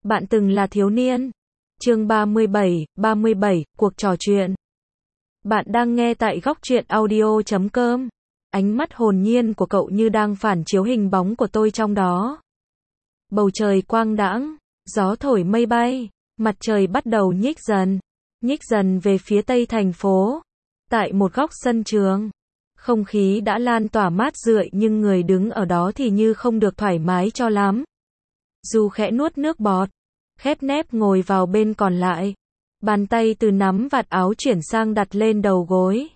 Bạn từng là thiếu niên. Chương 37, cuộc trò chuyện. Bạn đang nghe tại góc truyện audio.com. Ánh mắt hồn nhiên của cậu như đang phản chiếu hình bóng của tôi trong đó. Bầu trời quang đãng, gió thổi mây bay, mặt trời bắt đầu nhích dần về phía tây thành phố. Tại một góc sân trường, không khí đã lan tỏa mát rượi nhưng người đứng ở đó thì như không được thoải mái cho lắm. Du khẽ nuốt nước bọt, khép nép ngồi vào bên còn lại. Bàn tay từ nắm vạt áo chuyển sang đặt lên đầu gối.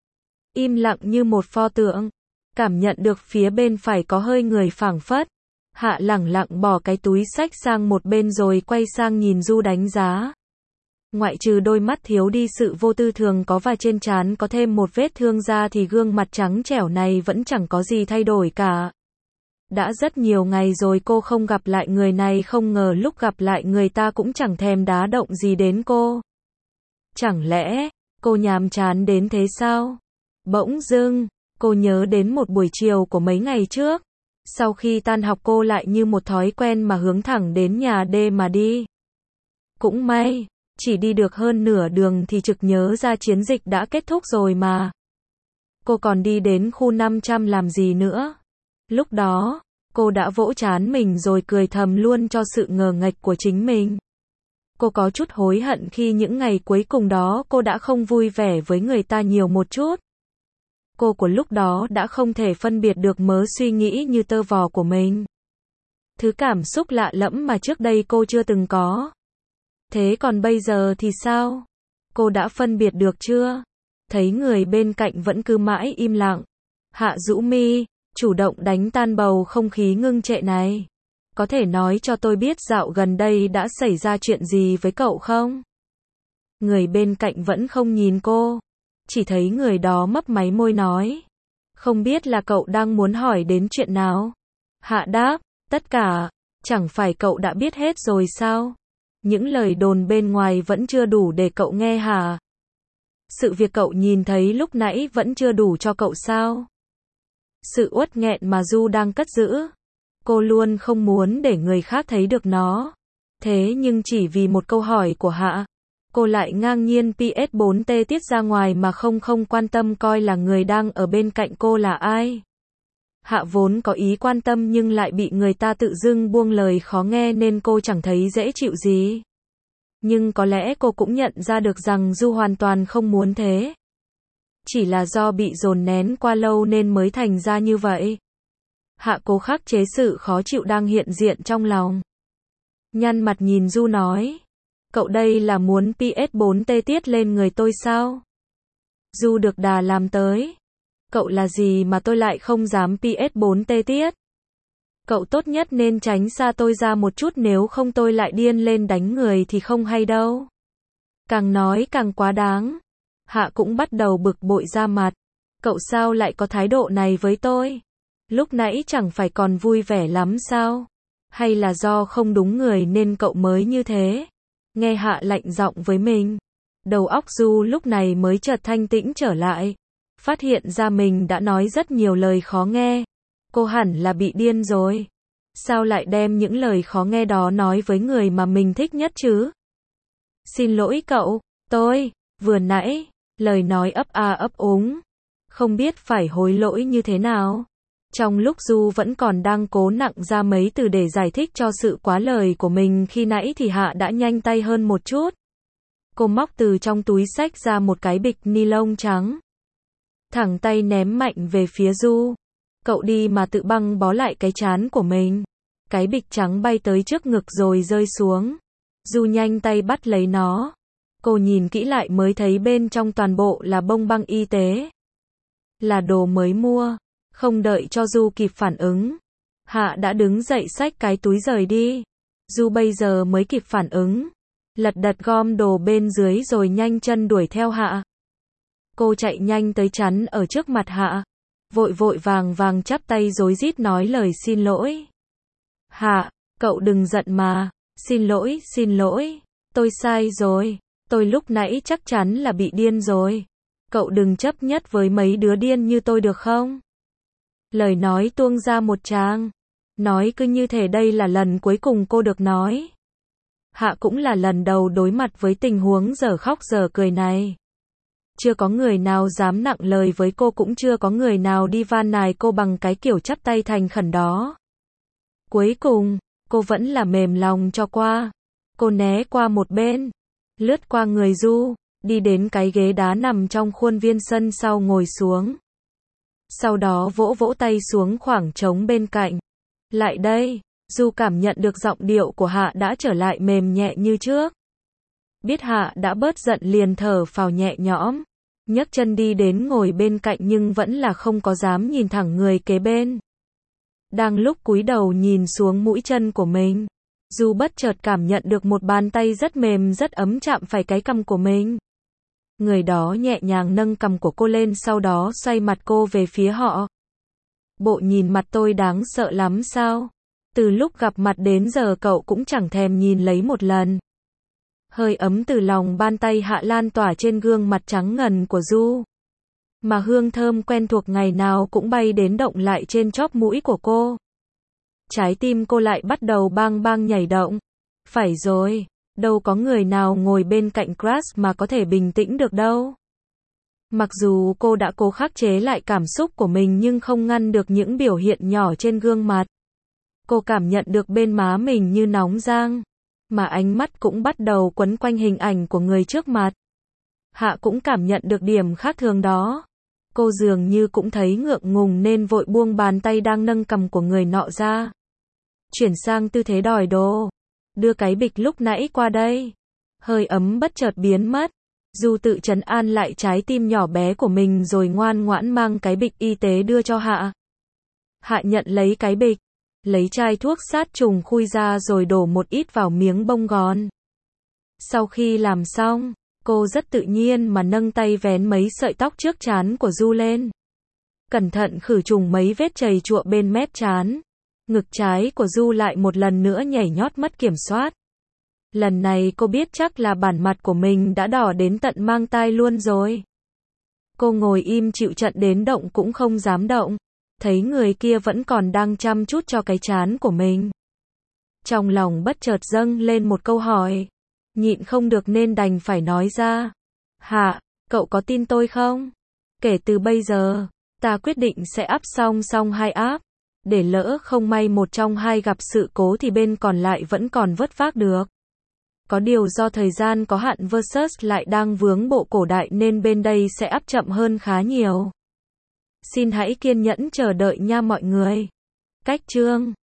Im lặng như một pho tượng. Cảm nhận được phía bên phải có hơi người phảng phất. Hạ lẳng lặng bỏ cái túi xách sang một bên rồi quay sang nhìn Du đánh giá. Ngoại trừ đôi mắt thiếu đi sự vô tư thường có và trên trán có thêm một vết thương ra thì gương mặt trắng trẻo này vẫn chẳng có gì thay đổi cả. Đã rất nhiều ngày rồi cô không gặp lại người này, không ngờ lúc gặp lại người ta cũng chẳng thèm đá động gì đến cô. Chẳng lẽ, cô nhàm chán đến thế sao? Bỗng dưng, cô nhớ đến một buổi chiều của mấy ngày trước. Sau khi tan học cô lại như một thói quen mà hướng thẳng đến nhà D mà đi. Cũng may, chỉ đi được hơn nửa đường thì chực nhớ ra chiến dịch đã kết thúc rồi mà. Cô còn đi đến khu 500 làm gì nữa? Lúc đó, cô đã vỗ trán mình rồi cười thầm luôn cho sự ngờ nghệch của chính mình. Cô có chút hối hận khi những ngày cuối cùng đó cô đã không vui vẻ với người ta nhiều một chút. Cô của lúc đó đã không thể phân biệt được mớ suy nghĩ như tơ vò của mình. Thứ cảm xúc lạ lẫm mà trước đây cô chưa từng có. Thế còn bây giờ thì sao? Cô đã phân biệt được chưa? Thấy người bên cạnh vẫn cứ mãi im lặng. Hạ rũ mi, chủ động đánh tan bầu không khí ngưng trệ này. Có thể nói cho tôi biết dạo gần đây đã xảy ra chuyện gì với cậu không? Người bên cạnh vẫn không nhìn cô. Chỉ thấy người đó mấp máy môi nói. Không biết là cậu đang muốn hỏi đến chuyện nào? Hạ đáp, tất cả. Chẳng phải cậu đã biết hết rồi sao? Những lời đồn bên ngoài vẫn chưa đủ để cậu nghe hả? Sự việc cậu nhìn thấy lúc nãy vẫn chưa đủ cho cậu sao? Sự uất nghẹn mà Du đang cất giữ. Cô luôn không muốn để người khác thấy được nó. Thế nhưng chỉ vì một câu hỏi của Hạ, cô lại ngang nhiên PS4T tiết ra ngoài mà không quan tâm coi là người đang ở bên cạnh cô là ai. Hạ vốn có ý quan tâm nhưng lại bị người ta tự dưng buông lời khó nghe nên cô chẳng thấy dễ chịu gì. Nhưng có lẽ cô cũng nhận ra được rằng Du hoàn toàn không muốn thế. Chỉ là do bị dồn nén qua lâu nên mới thành ra như vậy. Hạ cố khắc chế sự khó chịu đang hiện diện trong lòng. Nhăn mặt nhìn Du nói. Cậu đây là muốn PS4T tiết lên người tôi sao? Du được đà làm tới. Cậu là gì mà tôi lại không dám PS4T tiết? Cậu tốt nhất nên tránh xa tôi ra một chút nếu không tôi lại điên lên đánh người thì không hay đâu. Càng nói càng quá đáng. Hạ cũng bắt đầu bực bội ra mặt. Cậu sao lại có thái độ này với tôi? Lúc nãy chẳng phải còn vui vẻ lắm sao? Hay là do không đúng người nên cậu mới như thế? Nghe Hạ lạnh giọng với mình. Đầu óc Du lúc này mới chợt thanh tĩnh trở lại. Phát hiện ra mình đã nói rất nhiều lời khó nghe. Cô hẳn là bị điên rồi. Sao lại đem những lời khó nghe đó nói với người mà mình thích nhất chứ? Xin lỗi cậu, tôi, vừa nãy, lời nói ấp a ấp úng. Không biết phải hối lỗi như thế nào. Trong lúc Du vẫn còn đang cố nặng ra mấy từ để giải thích cho sự quá lời của mình khi nãy thì Hạ đã nhanh tay hơn một chút. Cô móc từ trong túi xách ra một cái bịch ni lông trắng. Thẳng tay ném mạnh về phía Du. Cậu đi mà tự băng bó lại cái trán của mình. Cái bịch trắng bay tới trước ngực rồi rơi xuống. Du nhanh tay bắt lấy nó. Cô nhìn kỹ lại mới thấy bên trong toàn bộ là bông băng y tế. Là đồ mới mua. Không đợi cho Du kịp phản ứng. Hạ đã đứng dậy xách cái túi rời đi. Du bây giờ mới kịp phản ứng. Lật đật gom đồ bên dưới rồi nhanh chân đuổi theo Hạ. Cô chạy nhanh tới chắn ở trước mặt Hạ. Vội vàng chắp tay rối rít nói lời xin lỗi. Hạ, cậu đừng giận mà. Xin lỗi. Tôi sai rồi. Tôi lúc nãy chắc chắn là bị điên rồi. Cậu đừng chấp nhất với mấy đứa điên như tôi được không? Lời nói tuông ra một tràng. Nói cứ như thể đây là lần cuối cùng cô được nói. Hạ cũng là lần đầu đối mặt với tình huống dở khóc dở cười này. Chưa có người nào dám nặng lời với cô, cũng chưa có người nào đi van nài cô bằng cái kiểu chắp tay thành khẩn đó. Cuối cùng, cô vẫn là mềm lòng cho qua. Cô né qua một bên, lướt qua người Du, đi đến cái ghế đá nằm trong khuôn viên sân sau ngồi xuống. Sau đó vỗ vỗ tay xuống khoảng trống bên cạnh. Lại đây, Du cảm nhận được giọng điệu của Hạ đã trở lại mềm nhẹ như trước. Biết Hạ đã bớt giận liền thở phào nhẹ nhõm, nhấc chân đi đến ngồi bên cạnh nhưng vẫn là không có dám nhìn thẳng người kế bên. Đang lúc cúi đầu nhìn xuống mũi chân của mình, Du bất chợt cảm nhận được một bàn tay rất mềm rất ấm chạm phải cái cằm của mình. Người đó nhẹ nhàng nâng cằm của cô lên, sau đó xoay mặt cô về phía họ. Bộ nhìn mặt tôi đáng sợ lắm sao? Từ lúc gặp mặt đến giờ cậu cũng chẳng thèm nhìn lấy một lần. Hơi ấm từ lòng bàn tay Hạ lan tỏa trên gương mặt trắng ngần của Du. Mà hương thơm quen thuộc ngày nào cũng bay đến động lại trên chóp mũi của cô. Trái tim cô lại bắt đầu bang bang nhảy động. Phải rồi, đâu có người nào ngồi bên cạnh crush mà có thể bình tĩnh được đâu. Mặc dù cô đã cố khắc chế lại cảm xúc của mình nhưng không ngăn được những biểu hiện nhỏ trên gương mặt. Cô cảm nhận được bên má mình như nóng rang, mà ánh mắt cũng bắt đầu quấn quanh hình ảnh của người trước mặt. Hạ cũng cảm nhận được điểm khác thường đó. Cô dường như cũng thấy ngượng ngùng nên vội buông bàn tay đang nâng cằm của người nọ ra. Chuyển sang tư thế đòi đồ. Đưa cái bịch lúc nãy qua đây. Hơi ấm bất chợt biến mất. Du tự trấn an lại trái tim nhỏ bé của mình rồi ngoan ngoãn mang cái bịch y tế đưa cho Hạ. Hạ nhận lấy cái bịch, lấy chai thuốc sát trùng khui ra rồi đổ một ít vào miếng bông gòn. Sau khi làm xong, cô rất tự nhiên mà nâng tay vén mấy sợi tóc trước trán của Du lên. Cẩn thận khử trùng mấy vết chầy chụa bên mép trán. Ngực trái của Du lại một lần nữa nhảy nhót mất kiểm soát. Lần này cô biết chắc là bản mặt của mình đã đỏ đến tận mang tai luôn rồi. Cô ngồi im chịu trận đến động cũng không dám động. Thấy người kia vẫn còn đang chăm chút cho cái trán của mình. Trong lòng bất chợt dâng lên một câu hỏi. Nhịn không được nên đành phải nói ra. Hạ, cậu có tin tôi không? Kể từ bây giờ, ta quyết định sẽ áp song song hai áp. Để lỡ không may một trong hai gặp sự cố thì bên còn lại vẫn còn vớt vát được. Có điều do thời gian có hạn versus lại đang vướng bộ cổ đại nên bên đây sẽ áp chậm hơn khá nhiều. Xin hãy kiên nhẫn chờ đợi nha mọi người. Cách chương